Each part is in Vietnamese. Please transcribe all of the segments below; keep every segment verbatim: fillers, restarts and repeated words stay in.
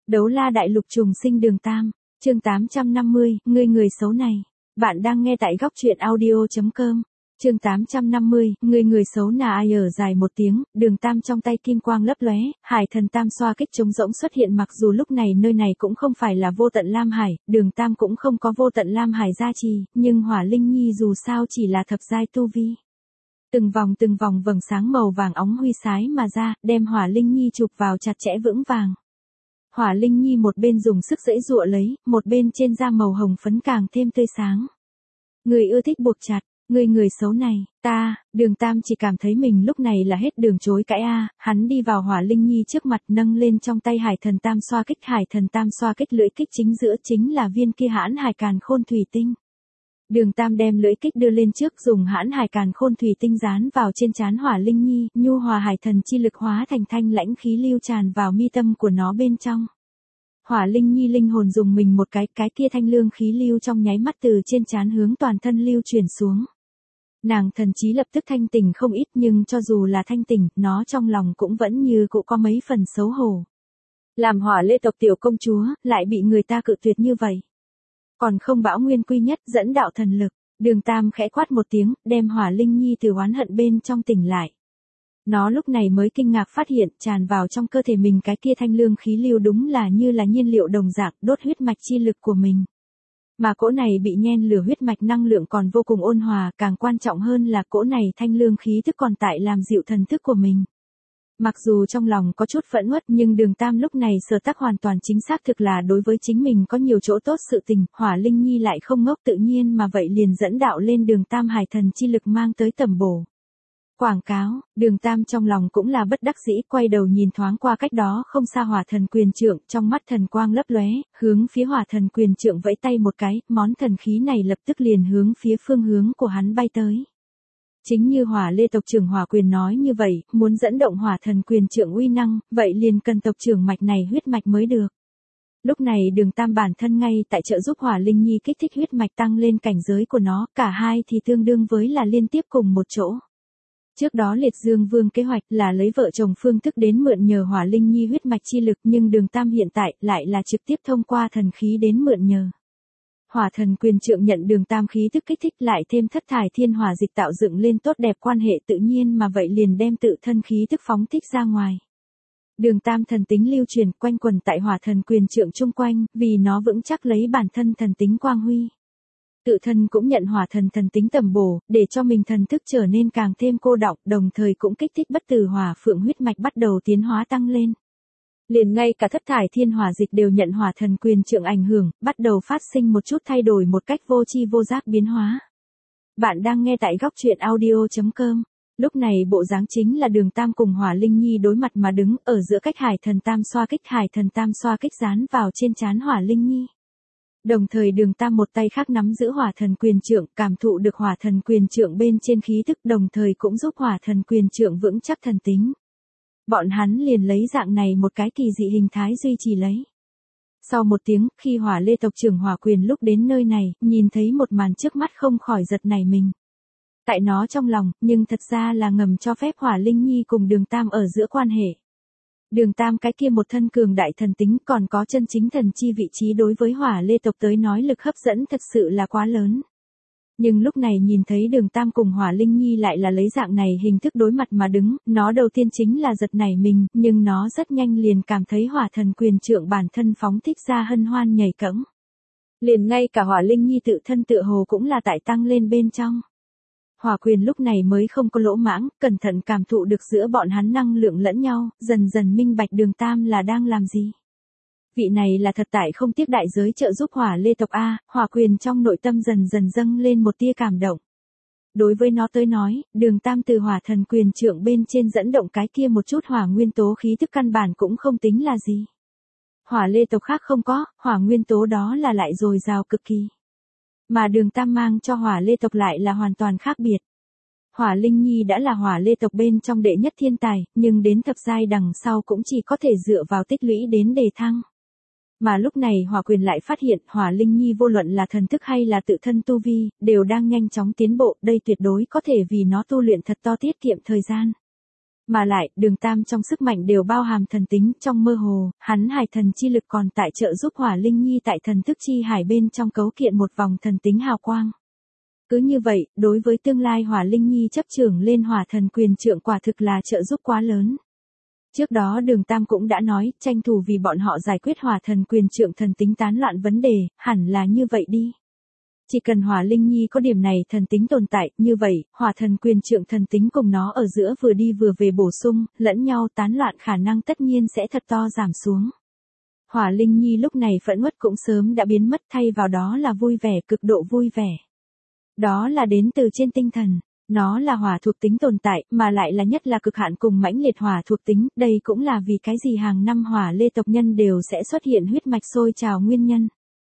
Đấu la đại lục trùng sinh đường Tam, chương tám trăm năm mươi, ngươi người xấu này. Bạn đang nghe tại góc truyện audio.com. Chương tám trăm năm mươi, ngươi người xấu nà ai ở dài một tiếng, đường Tam trong tay kim quang lấp lóe, hải thần tam xoa kích trống rỗng xuất hiện mặc dù lúc này nơi này cũng không phải là vô tận Lam Hải, đường Tam cũng không có vô tận Lam Hải gia trì, nhưng hỏa linh nhi dù sao chỉ là thập giai tu vi. Từng vòng từng vòng vầng sáng màu vàng óng huy sái mà ra, đem hỏa linh nhi chụp vào chặt chẽ vững vàng. Hỏa linh nhi một bên dùng sức giãy giụa lấy, một bên trên da màu hồng phấn càng thêm tươi sáng. Người ưa thích buộc chặt, người người xấu này, ta, đường Tam chỉ cảm thấy mình lúc này là hết đường chối cãi a, hắn đi vào hỏa linh nhi trước mặt nâng lên trong tay hải thần tam xoa kích, hải thần tam xoa kích lưỡi kích chính giữa chính là viên kia hãn hải càn khôn thủy tinh. Đường Tam đem lưỡi kích đưa lên trước dùng hãn hải càn khôn thủy tinh dán vào trên trán hỏa linh nhi, nhu hòa hải thần chi lực hóa thành thanh lãnh khí lưu tràn vào mi tâm của nó bên trong. Hỏa linh nhi linh hồn dùng mình một cái, cái kia thanh lương khí lưu trong nháy mắt từ trên trán hướng toàn thân lưu chuyển xuống. Nàng thần trí lập tức thanh tỉnh không ít nhưng cho dù là thanh tỉnh, nó trong lòng cũng vẫn như cũ có mấy phần xấu hổ. Làm hỏa lê tộc tiểu công chúa, lại bị người ta cự tuyệt như vậy. Còn không bão nguyên quy nhất dẫn đạo thần lực, đường Tam khẽ quát một tiếng, đem hỏa linh nhi từ oán hận bên trong tỉnh lại. Nó lúc này mới kinh ngạc phát hiện tràn vào trong cơ thể mình cái kia thanh lương khí lưu đúng là như là nhiên liệu đồng dạng đốt huyết mạch chi lực của mình. Mà cỗ này bị nhen lửa huyết mạch năng lượng còn vô cùng ôn hòa, càng quan trọng hơn là cỗ này thanh lương khí thức còn tại làm dịu thần thức của mình. Mặc dù trong lòng có chút phẫn uất nhưng đường Tam lúc này sở tác hoàn toàn chính xác thực là đối với chính mình có nhiều chỗ tốt sự tình, hỏa linh nhi lại không ngốc tự nhiên mà vậy liền dẫn đạo lên đường Tam hải thần chi lực mang tới tầm bổ. Quảng cáo, đường Tam trong lòng cũng là bất đắc dĩ quay đầu nhìn thoáng qua cách đó không xa hỏa thần quyền trượng, trong mắt thần quang lấp lóe, hướng phía hỏa thần quyền trượng vẫy tay một cái, món thần khí này lập tức liền hướng phía phương hướng của hắn bay tới. Chính như hỏa lê tộc trưởng hỏa quyền nói như vậy, muốn dẫn động hỏa thần quyền trượng uy năng, vậy liền cần tộc trưởng mạch này huyết mạch mới được. Lúc này đường Tam bản thân ngay tại trợ giúp hỏa linh nhi kích thích huyết mạch tăng lên cảnh giới của nó, cả hai thì tương đương với là liên tiếp cùng một chỗ. Trước đó Liệt Dương Vương kế hoạch là lấy vợ chồng phương thức đến mượn nhờ hỏa linh nhi huyết mạch chi lực nhưng đường Tam hiện tại lại là trực tiếp thông qua thần khí đến mượn nhờ. Hỏa thần quyền trượng nhận đường Tam khí thức kích thích lại thêm thất thải thiên hỏa dịch tạo dựng lên tốt đẹp quan hệ tự nhiên mà vậy liền đem tự thân khí thức phóng thích ra ngoài. Đường Tam thần tính lưu truyền quanh quần tại hỏa thần quyền trượng chung quanh vì nó vững chắc lấy bản thân thần tính quang huy. Tự thân cũng nhận hỏa thần thần tính tầm bổ, để cho mình thần thức trở nên càng thêm cô đọng, đồng thời cũng kích thích bất tử hỏa phượng huyết mạch bắt đầu tiến hóa tăng lên. Liền ngay cả thất thải thiên hỏa dịch đều nhận hỏa thần quyền trượng ảnh hưởng, bắt đầu phát sinh một chút thay đổi một cách vô tri vô giác biến hóa. Bạn đang nghe tại góc truyện audio.com. Lúc này bộ dáng chính là đường Tam cùng hỏa linh nhi đối mặt mà đứng ở giữa cách hải thần tam xoa kích, hải thần tam xoa kích dán vào trên trán hỏa linh nhi. Đồng thời đường Tam một tay khác nắm giữ hỏa thần quyền trượng, cảm thụ được hỏa thần quyền trượng bên trên khí thức, đồng thời cũng giúp hỏa thần quyền trượng vững chắc thần tính. Bọn hắn liền lấy dạng này một cái kỳ dị hình thái duy trì lấy. Sau một tiếng, khi hỏa lê tộc trưởng hỏa quyền lúc đến nơi này, nhìn thấy một màn trước mắt không khỏi giật nảy mình. Tại nó trong lòng, nhưng thật ra là ngầm cho phép hỏa linh nhi cùng đường Tam ở giữa quan hệ. Đường Tam cái kia một thân cường đại thần tính còn có chân chính thần chi vị trí đối với hỏa lê tộc tới nói lực hấp dẫn thật sự là quá lớn. Nhưng lúc này nhìn thấy đường Tam cùng hỏa linh nhi lại là lấy dạng này hình thức đối mặt mà đứng, nó đầu tiên chính là giật nảy mình, nhưng nó rất nhanh liền cảm thấy hỏa thần quyền trượng bản thân phóng thích ra hân hoan nhảy cẫng. Liền ngay cả hỏa linh nhi tự thân tựa hồ cũng là tại tăng lên bên trong. Hỏa quyền lúc này mới không có lỗ mãng, cẩn thận cảm thụ được giữa bọn hắn năng lượng lẫn nhau, dần dần minh bạch đường Tam là đang làm gì. Vị này là thật tại không tiếc đại giới trợ giúp hỏa lê tộc A, hỏa quyền trong nội tâm dần dần dâng lên một tia cảm động. Đối với nó tới nói, đường Tam từ hỏa thần quyền trượng bên trên dẫn động cái kia một chút hỏa nguyên tố khí thức căn bản cũng không tính là gì. Hỏa lê tộc khác không có, hỏa nguyên tố đó là lại dồi dào cực kỳ. Mà đường Tam mang cho hỏa lê tộc lại là hoàn toàn khác biệt. Hỏa linh nhi đã là hỏa lê tộc bên trong đệ nhất thiên tài, nhưng đến thập giai đằng sau cũng chỉ có thể dựa vào tích lũy đến đề thăng. Mà lúc này hỏa quyền lại phát hiện hỏa linh nhi vô luận là thần thức hay là tự thân tu vi, đều đang nhanh chóng tiến bộ, đây tuyệt đối có thể vì nó tu luyện thật to tiết kiệm thời gian. Mà lại, đường tam trong sức mạnh đều bao hàm thần tính, trong mơ hồ, hắn hải thần chi lực còn tại trợ giúp Hỏa Linh Nhi tại thần thức chi hải bên trong cấu kiện một vòng thần tính hào quang. Cứ như vậy, đối với tương lai Hỏa Linh Nhi chấp trưởng lên hỏa thần quyền trượng quả thực là trợ giúp quá lớn. Trước đó đường tam cũng đã nói, tranh thủ vì bọn họ giải quyết hỏa thần quyền trượng thần tính tán loạn vấn đề, hẳn là như vậy đi. Chỉ cần Hỏa Linh Nhi có điểm này thần tính tồn tại, như vậy, hỏa thần quyền trượng thần tính cùng nó ở giữa vừa đi vừa về bổ sung, lẫn nhau tán loạn khả năng tất nhiên sẽ thật to giảm xuống. Hỏa Linh Nhi lúc này phẫn uất cũng sớm đã biến mất, thay vào đó là vui vẻ, cực độ vui vẻ. Đó là đến từ trên tinh thần. Nó là hỏa thuộc tính tồn tại, mà lại là nhất là cực hạn cùng mãnh liệt hỏa thuộc tính, đây cũng là vì cái gì hàng năm hỏa lê tộc nhân đều sẽ xuất hiện huyết mạch sôi trào nguyên nhân.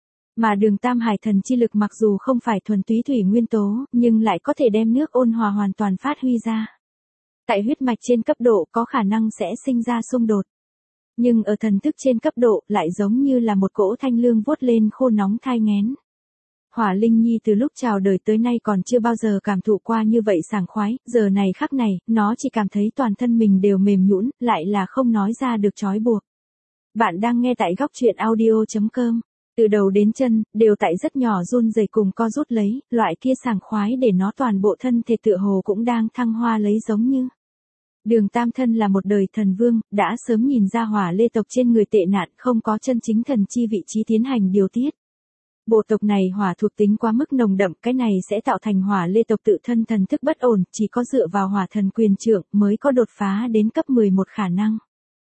Mà đường tam hải thần chi lực mặc dù không phải thuần túy thủy nguyên tố, nhưng lại có thể đem nước ôn hòa hoàn toàn phát huy ra. Tại huyết mạch trên cấp độ có khả năng sẽ sinh ra xung đột. Nhưng ở thần thức trên cấp độ lại giống như là một cỗ thanh lương vuốt lên khô nóng thai nghén. Hỏa Linh Nhi từ lúc chào đời tới nay còn chưa bao giờ cảm thụ qua như vậy sảng khoái, giờ này khắc này, nó chỉ cảm thấy toàn thân mình đều mềm nhũn, lại là không nói ra được trói buộc. Bạn đang nghe tại góc truyện audio chấm com. Từ đầu đến chân, đều tại rất nhỏ run rẩy cùng co rút lấy, loại kia sảng khoái để nó toàn bộ thân thể tựa hồ cũng đang thăng hoa lấy giống như. Đường tam thân là một đời thần vương, đã sớm nhìn ra hỏa lê tộc trên người tệ nạn không có chân chính thần chi vị trí tiến hành điều tiết. Bộ tộc này hỏa thuộc tính quá mức nồng đậm, cái này sẽ tạo thành hỏa lê tộc tự thân thần thức bất ổn, chỉ có dựa vào hỏa thần quyền trượng mới có đột phá đến cấp mười một khả năng.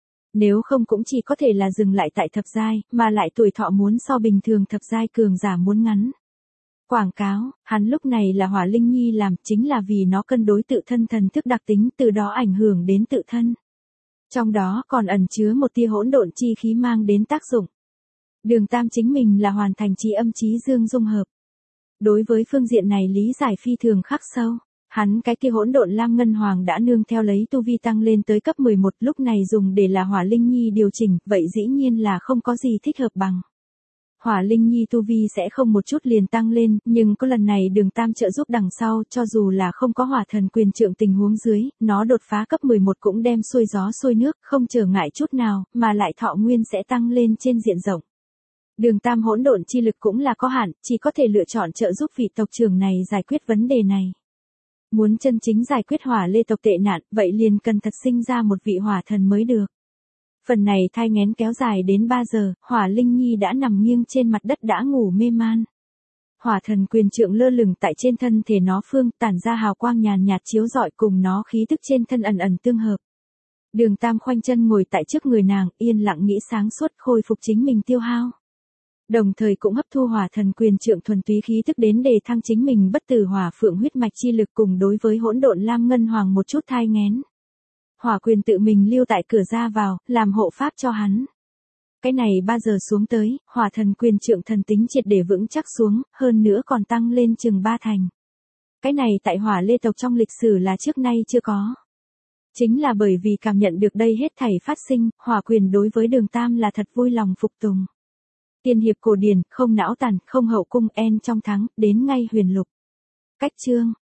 Nếu không cũng chỉ có thể là dừng lại tại thập giai, mà lại tuổi thọ muốn so bình thường thập giai cường giả muốn ngắn. Quảng cáo, hắn lúc này là Hỏa Linh Nhi làm chính là vì nó cân đối tự thân thần thức đặc tính, từ đó ảnh hưởng đến tự thân. Trong đó còn ẩn chứa một tia hỗn độn chi khí mang đến tác dụng. Đường tam chính mình là hoàn thành trí âm trí dương dung hợp. Đối với phương diện này lý giải phi thường khắc sâu. Hắn cái kia hỗn độn lam ngân hoàng đã nương theo lấy tu vi tăng lên tới cấp mười một, lúc này dùng để là Hỏa Linh Nhi điều chỉnh, vậy dĩ nhiên là không có gì thích hợp bằng. Hỏa Linh Nhi tu vi sẽ không một chút liền tăng lên, nhưng có lần này đường tam trợ giúp đằng sau, cho dù là không có hỏa thần quyền trượng tình huống dưới, nó đột phá cấp mười một cũng đem xuôi gió xuôi nước, không trở ngại chút nào, mà lại thọ nguyên sẽ tăng lên trên diện rộng. Đường tam hỗn độn chi lực cũng là có hạn, chỉ có thể lựa chọn trợ giúp vị tộc trưởng này giải quyết vấn đề này. Muốn chân chính giải quyết hỏa lê tộc tệ nạn, vậy liền cần thật sinh ra một vị hỏa thần mới được. Phần này thai nghén kéo dài đến ba giờ, Hỏa Linh Nhi đã nằm nghiêng trên mặt đất đã ngủ mê man. Hỏa thần quyền trượng lơ lửng tại trên thân thể nó phương, tản ra hào quang nhàn nhạt chiếu rọi cùng nó khí tức trên thân ẩn ẩn tương hợp. Đường tam khoanh chân ngồi tại trước người nàng, yên lặng nghĩ sáng suốt khôi phục chính mình tiêu hao. Đồng thời cũng hấp thu hỏa thần quyền trượng thuần túy khí tức đến để thăng chính mình bất tử hỏa phượng huyết mạch chi lực cùng đối với hỗn độn lam ngân hoàng một chút thai nghén. Hỏa quyền tự mình lưu tại cửa ra vào, làm hộ pháp cho hắn. Cái này ba giờ xuống tới, hỏa thần quyền trượng thần tính triệt để vững chắc xuống, hơn nữa còn tăng lên chừng ba thành. Cái này tại hỏa lê tộc trong lịch sử là trước nay chưa có. Chính là bởi vì cảm nhận được đây hết thảy phát sinh, hỏa quyền đối với đường tam là thật vui lòng phục tùng. Tiên hiệp cổ điển, không não tàn, không hậu cung en trong thắng, đến ngay huyền lục. Cách chương.